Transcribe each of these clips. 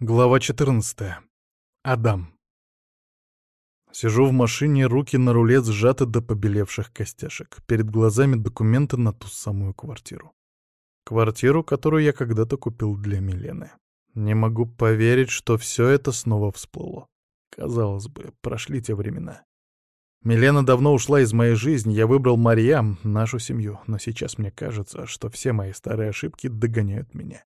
Глава 14. Адам. Сижу в машине, руки на руле сжаты до побелевших костяшек. Перед глазами документы на ту самую квартиру. Квартиру, которую я когда-то купил для Милены. Не могу поверить, что все это снова всплыло. Казалось бы, прошли те времена. Милена давно ушла из моей жизни, я выбрал Марьям, нашу семью, но сейчас мне кажется, что все мои старые ошибки догоняют меня.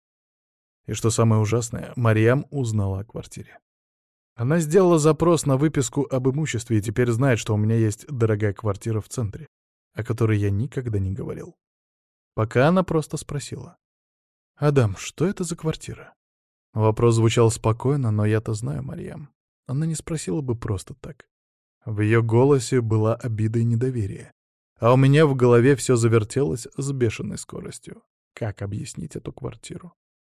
И что самое ужасное, Марьям узнала о квартире. Она сделала запрос на выписку об имуществе и теперь знает, что у меня есть дорогая квартира в центре, о которой я никогда не говорил. Пока она просто спросила: «Адам, что это за квартира?» Вопрос звучал спокойно, но я-то знаю Марьям. Она не спросила бы просто так. В ее голосе была обида и недоверие. А у меня в голове все завертелось с бешеной скоростью. Как объяснить эту квартиру?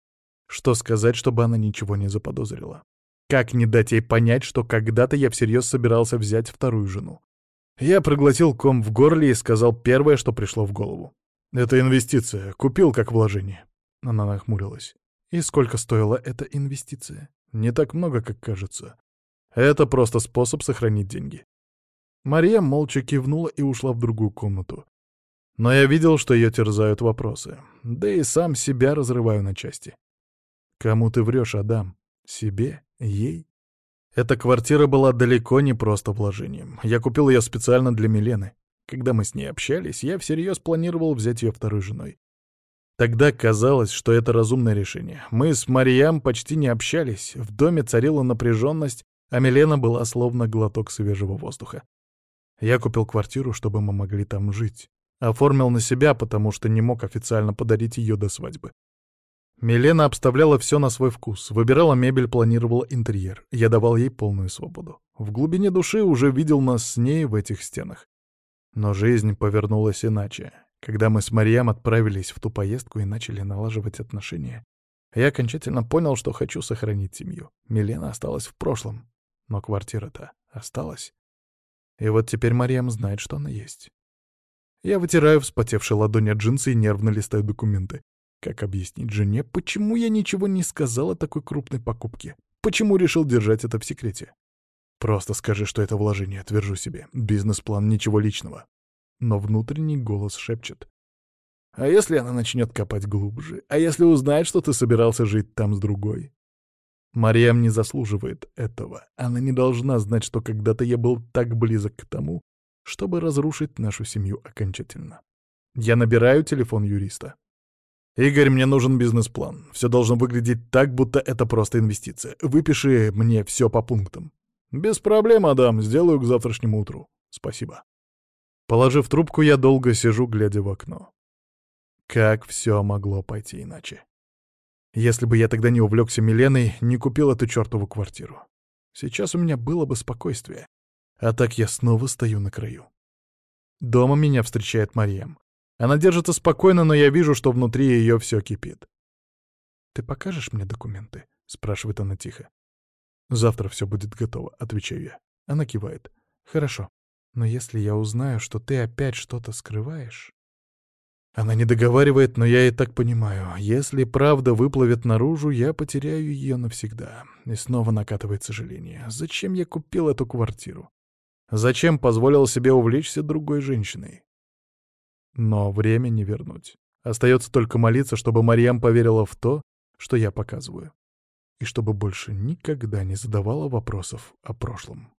Что сказать, чтобы она ничего не заподозрила? Как не дать ей понять, что когда-то я всерьез собирался взять вторую жену? Я проглотил ком в горле и сказал первое, что пришло в голову. «Это инвестиция. Купил как вложение». Она нахмурилась. «И сколько стоила эта инвестиция?» «Не так много, как кажется. Это просто способ сохранить деньги». Мария молча кивнула и ушла в другую комнату. Но я видел, что ее терзают вопросы. Да и сам себя разрываю на части. Кому ты врешь, Адам? Себе? Ей? Эта квартира была далеко не просто вложением. Я купил ее специально для Милены. Когда мы с ней общались, я всерьез планировал взять ее второй женой. Тогда казалось, что это разумное решение. Мы с Марьям почти не общались, в доме царила напряженность, а Милена была словно глоток свежего воздуха. Я купил квартиру, чтобы мы могли там жить. Оформил на себя, потому что не мог официально подарить ее до свадьбы. Милена обставляла все на свой вкус, выбирала мебель, планировала интерьер. Я давал ей полную свободу. В глубине души уже видел нас с ней в этих стенах. Но жизнь повернулась иначе. Когда мы с Марьям отправились в ту поездку и начали налаживать отношения, я окончательно понял, что хочу сохранить семью. Милена осталась в прошлом, но квартира-то осталась. И вот теперь Марьям знает, что она есть. Я вытираю вспотевшие ладони от джинсы и нервно листаю документы. Как объяснить жене, почему я ничего не сказал о такой крупной покупке? Почему решил держать это в секрете? Просто скажи, что это вложение, твержу себе. Бизнес-план, ничего личного. Но внутренний голос шепчет: а если она начнет копать глубже? А если узнает, что ты собирался жить там с другой? Марьям не заслуживает этого. Она не должна знать, что когда-то я был так близок к тому, чтобы разрушить нашу семью окончательно. Я набираю телефон юриста. «Игорь, мне нужен бизнес-план. Все должно выглядеть так, будто это просто инвестиция. Выпиши мне все по пунктам». «Без проблем, Адам. Сделаю к завтрашнему утру. Спасибо». Положив трубку, я долго сижу, глядя в окно. Как все могло пойти иначе? Если бы я тогда не увлекся Миленой, не купил эту чертову квартиру. Сейчас у меня было бы спокойствие. А так я снова стою на краю. Дома меня встречает Марьям. Она держится спокойно, но я вижу, что внутри ее все кипит. «Ты покажешь мне документы?» — спрашивает она тихо. «Завтра все будет готово», — отвечаю я. Она кивает. «Хорошо. Но если я узнаю, что ты опять что-то скрываешь...» Она не договаривает, но я и так понимаю. Если правда выплывет наружу, я потеряю ее навсегда. И снова накатывает сожаление. Зачем я купил эту квартиру? Зачем позволил себе увлечься другой женщиной? Но время не вернуть. Остается только молиться, чтобы Марьям поверила в то, что я показываю. И чтобы больше никогда не задавала вопросов о прошлом.